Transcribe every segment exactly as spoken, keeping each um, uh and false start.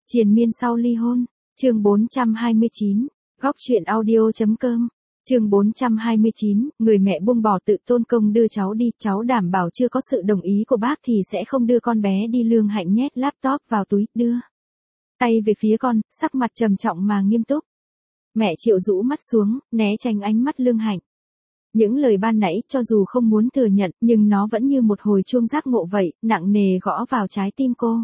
Triền miên sau ly hôn, chương bốn trăm hai mươi chín, góc truyện audio.com, chương bốn trăm hai mươi chín, người mẹ buông bỏ tự tôn công đưa cháu đi, cháu đảm bảo chưa có sự đồng ý của bác thì sẽ không đưa con bé đi. Lương Hạnh nhét laptop vào túi, đưa tay về phía con, sắc mặt trầm trọng mà nghiêm túc. Mẹ Triệu rũ mắt xuống, né tránh ánh mắt Lương Hạnh. Những lời ban nãy cho dù không muốn thừa nhận, nhưng nó vẫn như một hồi chuông giác ngộ vậy, nặng nề gõ vào trái tim cô.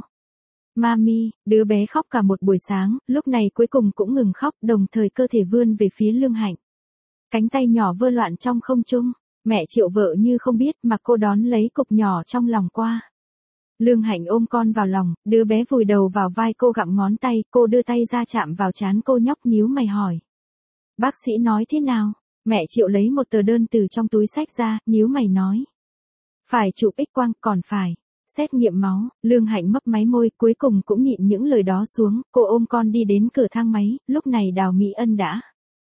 Mami, đứa bé khóc cả một buổi sáng, lúc này cuối cùng cũng ngừng khóc, đồng thời cơ thể vươn về phía Lương Hạnh. Cánh tay nhỏ vơ loạn trong không trung, mẹ Triệu vợ như không biết mà cô đón lấy cục nhỏ trong lòng qua. Lương Hạnh ôm con vào lòng, đứa bé vùi đầu vào vai cô gặm ngón tay, cô đưa tay ra chạm vào trán cô, nhóc nhíu mày hỏi. Bác sĩ nói thế nào? Mẹ Triệu lấy một tờ đơn từ trong túi xách ra, nhíu mày nói. Phải chụp X quang, còn phải xét nghiệm máu. Lương Hạnh mấp máy môi, cuối cùng cũng nhịn những lời đó xuống, cô ôm con đi đến cửa thang máy, lúc này Đào Mỹ Ân đã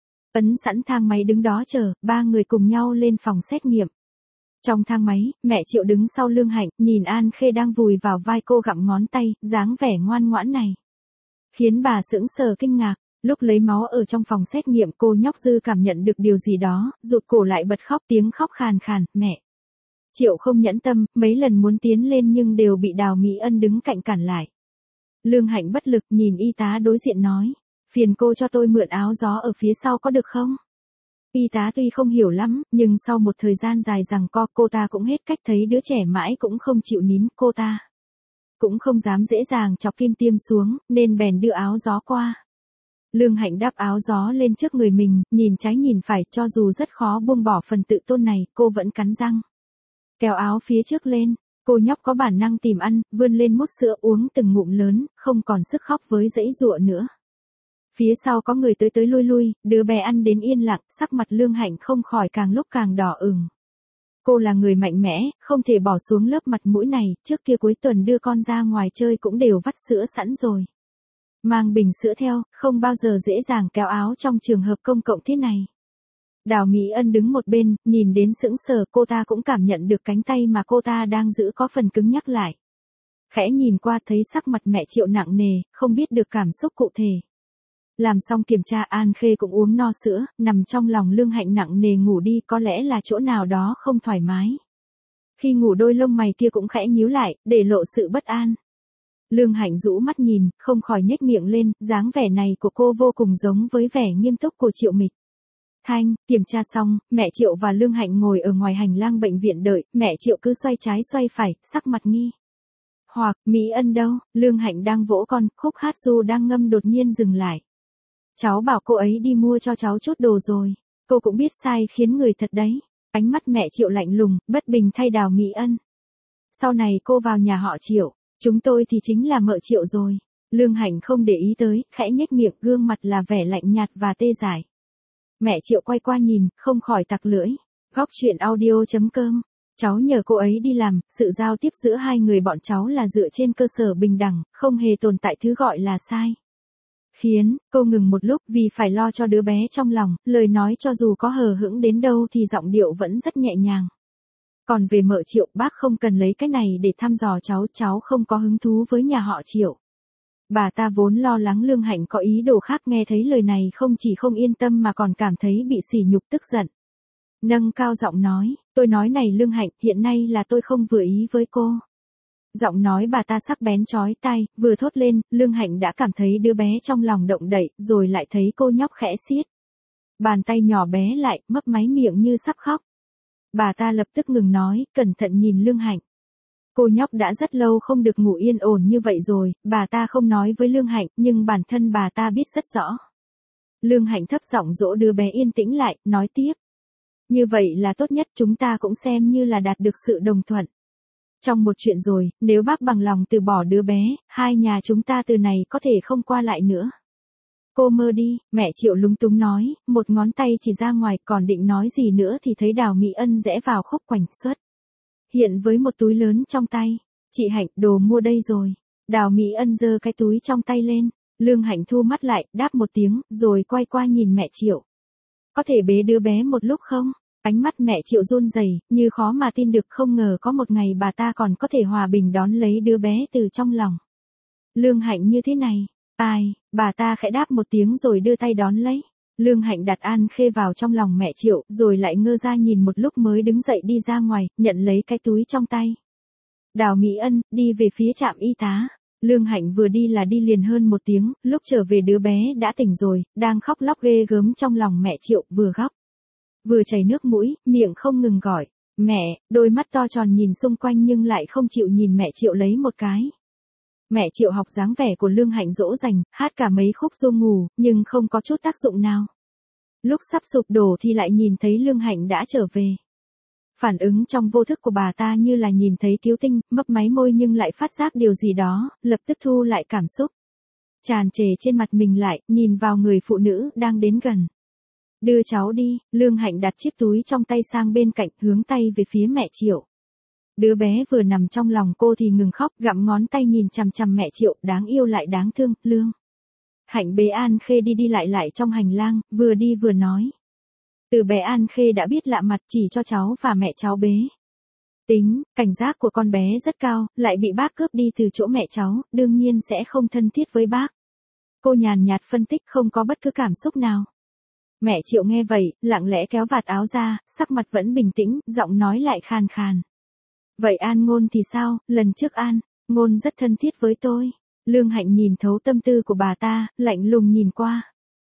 ấn sẵn thang máy đứng đó chờ, ba người cùng nhau lên phòng xét nghiệm. Trong thang máy, mẹ Triệu đứng sau Lương Hạnh, nhìn An Khê đang vùi vào vai cô gặm ngón tay, dáng vẻ ngoan ngoãn này khiến bà sững sờ kinh ngạc. Lúc lấy máu ở trong phòng xét nghiệm, cô nhóc Dư cảm nhận được điều gì đó, rụt cổ lại bật khóc, tiếng khóc khàn khàn. Mẹ Triệu không nhẫn tâm, mấy lần muốn tiến lên nhưng đều bị Đào Mỹ Ân đứng cạnh cản lại. Lương Hạnh bất lực nhìn y tá đối diện nói, phiền cô cho tôi mượn áo gió ở phía sau có được không? Y tá tuy không hiểu lắm, nhưng sau một thời gian dài giằng co, cô ta cũng hết cách, thấy đứa trẻ mãi cũng không chịu nín, cô ta cũng không dám dễ dàng chọc kim tiêm xuống, nên bèn đưa áo gió qua. Lương Hạnh đắp áo gió lên trước người mình, nhìn trái nhìn phải, cho dù rất khó buông bỏ phần tự tôn này, cô vẫn cắn răng kéo áo phía trước lên. Cô nhóc có bản năng tìm ăn, vươn lên mút sữa uống từng ngụm lớn, không còn sức khóc với dãy giụa nữa. Phía sau có người tới tới lui lui, đứa bé ăn đến yên lặng, sắc mặt Lương Hạnh không khỏi càng lúc càng đỏ ửng. Cô là người mạnh mẽ, không thể bỏ xuống lớp mặt mũi này, trước kia cuối tuần đưa con ra ngoài chơi cũng đều vắt sữa sẵn rồi. Mang bình sữa theo, không bao giờ dễ dàng kéo áo trong trường hợp công cộng thế này. Đào Mỹ Ân đứng một bên, nhìn đến sững sờ, cô ta cũng cảm nhận được cánh tay mà cô ta đang giữ có phần cứng nhắc lại. Khẽ nhìn qua thấy sắc mặt mẹ Triệu nặng nề, không biết được cảm xúc cụ thể. Làm xong kiểm tra, An Khê cũng uống no sữa, nằm trong lòng Lương Hạnh nặng nề ngủ đi, có lẽ là chỗ nào đó không thoải mái. Khi ngủ đôi lông mày kia cũng khẽ nhíu lại, để lộ sự bất an. Lương Hạnh rũ mắt nhìn, không khỏi nhếch miệng lên, dáng vẻ này của cô vô cùng giống với vẻ nghiêm túc của Triệu Mịch Thanh. Kiểm tra xong, mẹ Triệu và Lương Hạnh ngồi ở ngoài hành lang bệnh viện đợi, mẹ Triệu cứ xoay trái xoay phải, sắc mặt nghi hoặc. Mỹ Ân đâu? Lương Hạnh đang vỗ con, khúc hát ru đang ngâm đột nhiên dừng lại. Cháu bảo cô ấy đi mua cho cháu chút đồ rồi. Cô cũng biết sai khiến người thật đấy. Ánh mắt mẹ Triệu lạnh lùng, bất bình thay Đào Mỹ Ân. Sau này cô vào nhà họ Triệu, chúng tôi thì chính là mợ Triệu rồi. Lương Hạnh không để ý tới, khẽ nhếch miệng, gương mặt là vẻ lạnh nhạt và tê dại. Mẹ Triệu quay qua nhìn, không khỏi tặc lưỡi. Góc truyện audio.com. Cháu nhờ cô ấy đi làm, sự giao tiếp giữa hai người bọn cháu là dựa trên cơ sở bình đẳng, không hề tồn tại thứ gọi là sai. Khiến, cô ngừng một lúc vì phải lo cho đứa bé trong lòng, lời nói cho dù có hờ hững đến đâu thì giọng điệu vẫn rất nhẹ nhàng. Còn về mợ Triệu, bác không cần lấy cái này để thăm dò cháu, cháu không có hứng thú với nhà họ Triệu. Bà ta vốn lo lắng Lương Hạnh có ý đồ khác, nghe thấy lời này không chỉ không yên tâm mà còn cảm thấy bị sỉ nhục, tức giận. Nâng cao giọng nói, tôi nói này Lương Hạnh, hiện nay là tôi không vừa ý với cô. Giọng nói bà ta sắc bén chói tai, vừa thốt lên, Lương Hạnh đã cảm thấy đứa bé trong lòng động đậy, rồi lại thấy cô nhóc khẽ siết bàn tay nhỏ bé lại, mấp máy miệng như sắp khóc. Bà ta lập tức ngừng nói, cẩn thận nhìn Lương Hạnh. Cô nhóc đã rất lâu không được ngủ yên ổn như vậy rồi, bà ta không nói với Lương Hạnh, nhưng bản thân bà ta biết rất rõ. Lương Hạnh thấp giọng dỗ đứa bé yên tĩnh lại, nói tiếp. Như vậy là tốt nhất, chúng ta cũng xem như là đạt được sự đồng thuận trong một chuyện rồi, nếu bác bằng lòng từ bỏ đứa bé, hai nhà chúng ta từ này có thể không qua lại nữa. Cô mơ đi, mẹ Triệu lúng túng nói, một ngón tay chỉ ra ngoài, còn định nói gì nữa thì thấy Đào Mỹ Ân rẽ vào khúc quảnh xuất hiện với một túi lớn trong tay. Chị Hạnh, đồ mua đây rồi. Đào Mỹ Ân giơ cái túi trong tay lên. Lương Hạnh thu mắt lại, đáp một tiếng, rồi quay qua nhìn mẹ Triệu. Có thể bế đứa bé một lúc không? Ánh mắt mẹ Triệu run rẩy, như khó mà tin được, không ngờ có một ngày bà ta còn có thể hòa bình đón lấy đứa bé từ trong lòng Lương Hạnh như thế này. Ai, bà ta khẽ đáp một tiếng rồi đưa tay đón lấy. Lương Hạnh đặt An Khê vào trong lòng mẹ Triệu, rồi lại ngơ ra nhìn một lúc mới đứng dậy đi ra ngoài, nhận lấy cái túi trong tay. Đào Mỹ Ân, đi về phía trạm y tá. Lương Hạnh vừa đi là đi liền hơn một tiếng, lúc trở về đứa bé đã tỉnh rồi, đang khóc lóc ghê gớm trong lòng mẹ Triệu, vừa khóc, vừa chảy nước mũi, miệng không ngừng gọi. Mẹ, đôi mắt to tròn nhìn xung quanh nhưng lại không chịu nhìn mẹ Triệu lấy một cái. Mẹ Triệu học dáng vẻ của Lương Hạnh dỗ dành, hát cả mấy khúc ru ngủ, nhưng không có chút tác dụng nào. Lúc sắp sụp đổ thì lại nhìn thấy Lương Hạnh đã trở về. Phản ứng trong vô thức của bà ta như là nhìn thấy cứu tinh, mấp máy môi nhưng lại phát giác điều gì đó, lập tức thu lại cảm xúc. Tràn trề trên mặt mình lại, nhìn vào người phụ nữ đang đến gần. Đưa cháu đi, Lương Hạnh đặt chiếc túi trong tay sang bên cạnh, hướng tay về phía mẹ Triệu. Đứa bé vừa nằm trong lòng cô thì ngừng khóc, gặm ngón tay nhìn chằm chằm mẹ Triệu, đáng yêu lại đáng thương. Lương Hạnh bế An Khê đi đi lại lại trong hành lang, vừa đi vừa nói. Từ bé An Khê đã biết lạ mặt, chỉ cho cháu và mẹ cháu bế. Tính, cảnh giác của con bé rất cao, lại bị bác cướp đi từ chỗ mẹ cháu, đương nhiên sẽ không thân thiết với bác. Cô nhàn nhạt phân tích, không có bất cứ cảm xúc nào. Mẹ Triệu nghe vậy, lặng lẽ kéo vạt áo ra, sắc mặt vẫn bình tĩnh, giọng nói lại khàn khàn. Vậy An Ngôn thì sao, lần trước An Ngôn rất thân thiết với tôi. Lương Hạnh nhìn thấu tâm tư của bà ta, lạnh lùng nhìn qua.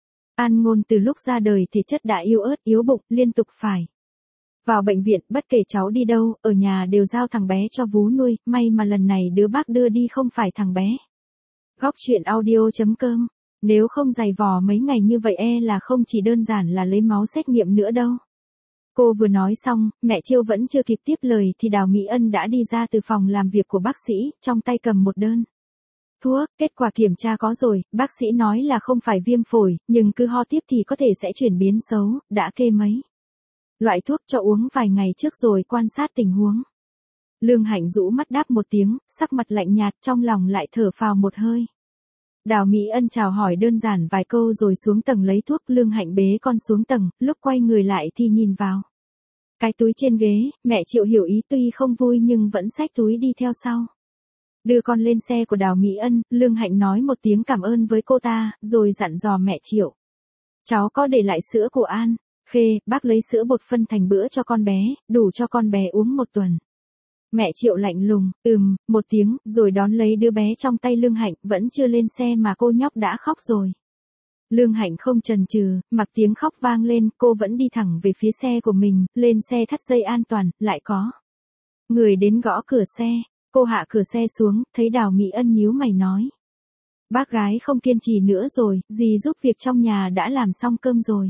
An Ngôn từ lúc ra đời thể chất đã yếu ớt, yếu bụng, liên tục phải vào bệnh viện, bất kể cháu đi đâu, ở nhà đều giao thằng bé cho vú nuôi, may mà lần này đứa bác đưa đi không phải thằng bé. Góc truyện audio chấm com. Nếu không giày vò mấy ngày như vậy e là không chỉ đơn giản là lấy máu xét nghiệm nữa đâu. Cô vừa nói xong, mẹ Chiêu vẫn chưa kịp tiếp lời thì Đào Mỹ Ân đã đi ra từ phòng làm việc của bác sĩ, trong tay cầm một đơn thuốc. Kết quả kiểm tra có rồi, bác sĩ nói là không phải viêm phổi, nhưng cứ ho tiếp thì có thể sẽ chuyển biến xấu, đã kê mấy loại thuốc cho uống vài ngày trước rồi quan sát tình huống. Lương Hạnh rũ mắt đáp một tiếng, sắc mặt lạnh nhạt, trong lòng lại thở phào một hơi. Đào Mỹ Ân chào hỏi đơn giản vài câu rồi xuống tầng lấy thuốc. Lương Hạnh bế con xuống tầng, lúc quay người lại thì nhìn vào cái túi trên ghế, mẹ Triệu hiểu ý tuy không vui nhưng vẫn xách túi đi theo sau. Đưa con lên xe của Đào Mỹ Ân, Lương Hạnh nói một tiếng cảm ơn với cô ta, rồi dặn dò mẹ Triệu. Cháu có để lại sữa của An Khê, bác lấy sữa bột phân thành bữa cho con bé, đủ cho con bé uống một tuần. Mẹ Triệu lạnh lùng, ừm, một tiếng, rồi đón lấy đứa bé trong tay Lương Hạnh, vẫn chưa lên xe mà cô nhóc đã khóc rồi. Lương Hạnh không chần chừ, mặc tiếng khóc vang lên, cô vẫn đi thẳng về phía xe của mình, lên xe thắt dây an toàn, lại có người đến gõ cửa xe. Cô hạ cửa xe xuống, thấy Đào Mỹ Ân nhíu mày nói. Bác gái không kiên trì nữa rồi, dì giúp việc trong nhà đã làm xong cơm rồi.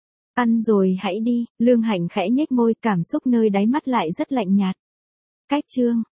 Ăn rồi hãy đi. Lương Hạnh khẽ nhếch môi, cảm xúc nơi đáy mắt lại rất lạnh nhạt. Cách chương